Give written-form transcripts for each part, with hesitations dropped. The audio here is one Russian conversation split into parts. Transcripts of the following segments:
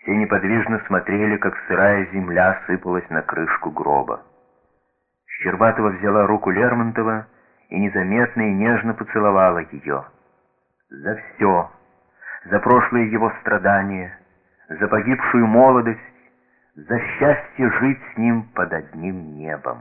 Все неподвижно смотрели, как сырая земля сыпалась на крышку гроба. Щербатова взяла руку Лермонтова и незаметно и нежно поцеловала ее. За все, за прошлые его страдания, за погибшую молодость, за счастье жить с ним под одним небом.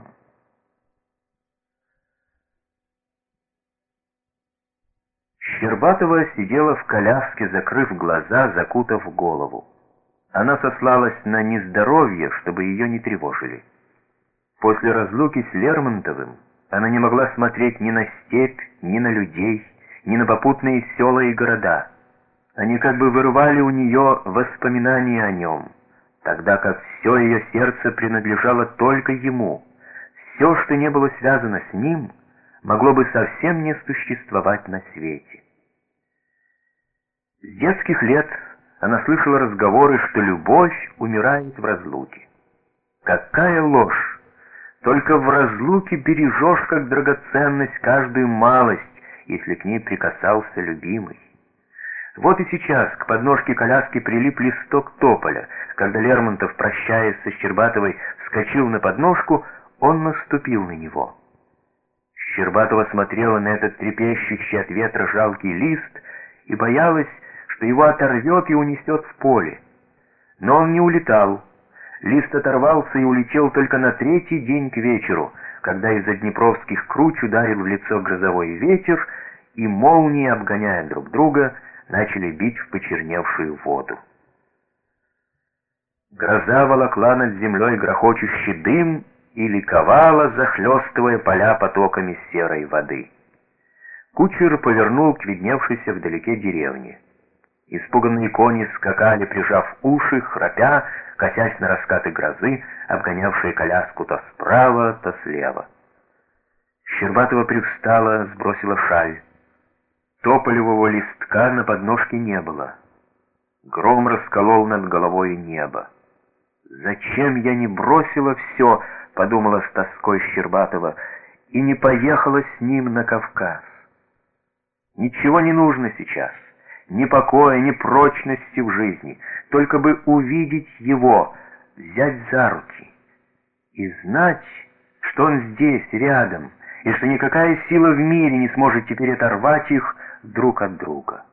Щербатова сидела в коляске, закрыв глаза, закутав голову. Она сослалась на нездоровье, чтобы ее не тревожили. После разлуки с Лермонтовым она не могла смотреть ни на степь, ни на людей, ни на попутные села и города. Они как бы вырывали у нее воспоминания о нем, тогда как все ее сердце принадлежало только ему. Все, что не было связано с ним, могло бы совсем не существовать на свете. С детских лет она слышала разговоры, что любовь умирает в разлуке. Какая ложь! Только в разлуке бережешь как драгоценность каждую малость, если к ней прикасался любимый. Вот и сейчас к подножке коляски прилип листок тополя. Когда Лермонтов, прощаясь со Щербатовой, вскочил на подножку, он наступил на него. Щербатова смотрела на этот трепещущий от ветра жалкий лист и боялась, что его оторвет и унесет в поле. Но он не улетал. Лист оторвался и улетел только на третий день к вечеру, когда из-за днепровских круч ударил в лицо грозовой ветер, и молнии, обгоняя друг друга, начали бить в почерневшую воду. Гроза волокла над землей грохочущий дым и ликовала, захлестывая поля потоками серой воды. Кучер повернул к видневшейся вдалеке деревне. Испуганные кони скакали, прижав уши, храпя, косясь на раскаты грозы, обгонявшие коляску то справа, то слева. Щербатова привстала, сбросила шаль. Тополевого листка на подножке не было. Гром расколол над головой небо. «Зачем я не бросила все?» — подумала с тоской Щербатова, — «и не поехала с ним на Кавказ. Ничего не нужно сейчас, ни покоя, ни прочности в жизни, только бы увидеть его, взять за руки и знать, что он здесь, рядом, и что никакая сила в мире не сможет теперь оторвать их друг от друга».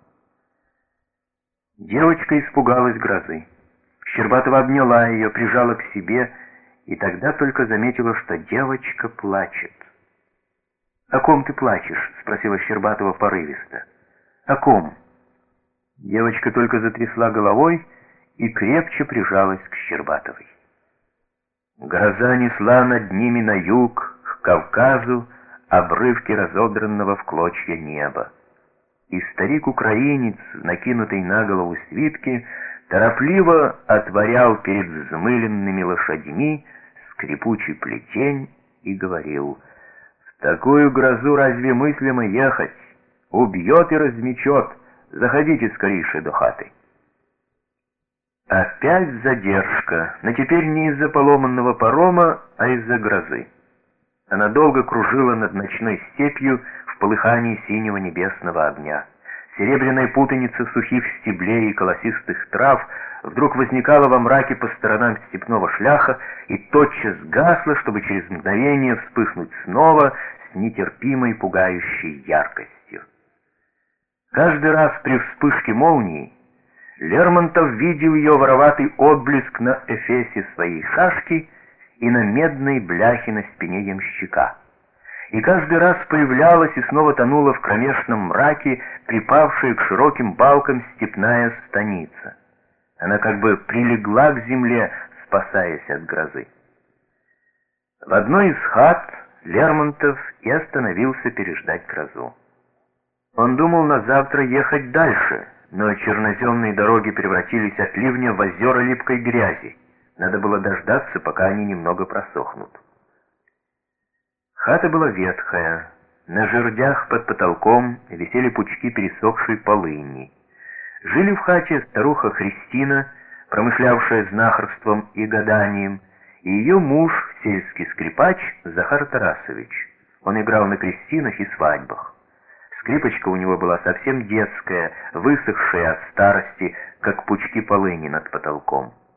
Девочка испугалась грозы. Щербатова обняла ее, прижала к себе, и тогда только заметила, что девочка плачет. «О ком ты плачешь?» — спросила Щербатова порывисто. «О ком?» Девочка только затрясла головой и крепче прижалась к Щербатовой. Гроза несла над ними на юг, к Кавказу, обрывки разодранного в клочья неба. И старик-украинец, накинутый на голову свитки, торопливо отворял перед взмыленными лошадьми скрипучий плетень и говорил: «В такую грозу разве мыслимо ехать? Убьет и размечет. Заходите скорейше до хаты». Опять задержка, но теперь не из-за поломанного парома, а из-за грозы. Она долго кружила над ночной степью в полыхании синего небесного огня. Серебряная путаница сухих стеблей и колосистых трав вдруг возникала во мраке по сторонам степного шляха и тотчас гасла, чтобы через мгновение вспыхнуть снова с нетерпимой пугающей яркостью. Каждый раз при вспышке молнии Лермонтов видел ее вороватый отблеск на эфесе своей шашки и на медной бляхе на спине ямщика. И каждый раз появлялась и снова тонула в кромешном мраке припавшая к широким балкам степная станица. Она как бы прилегла к земле, спасаясь от грозы. В одной из хат Лермонтов и остановился переждать грозу. Он думал на завтра ехать дальше, но черноземные дороги превратились от ливня в озера липкой грязи. Надо было дождаться, пока они немного просохнут. Хата была ветхая. На жердях под потолком висели пучки пересохшей полыни. Жили в хате старуха Христина, промышлявшая знахарством и гаданием, и ее муж, сельский скрипач Захар Тарасович. Он играл на крестинах и свадьбах. Скрипочка у него была совсем детская, высохшая от старости, как пучки полыни над потолком.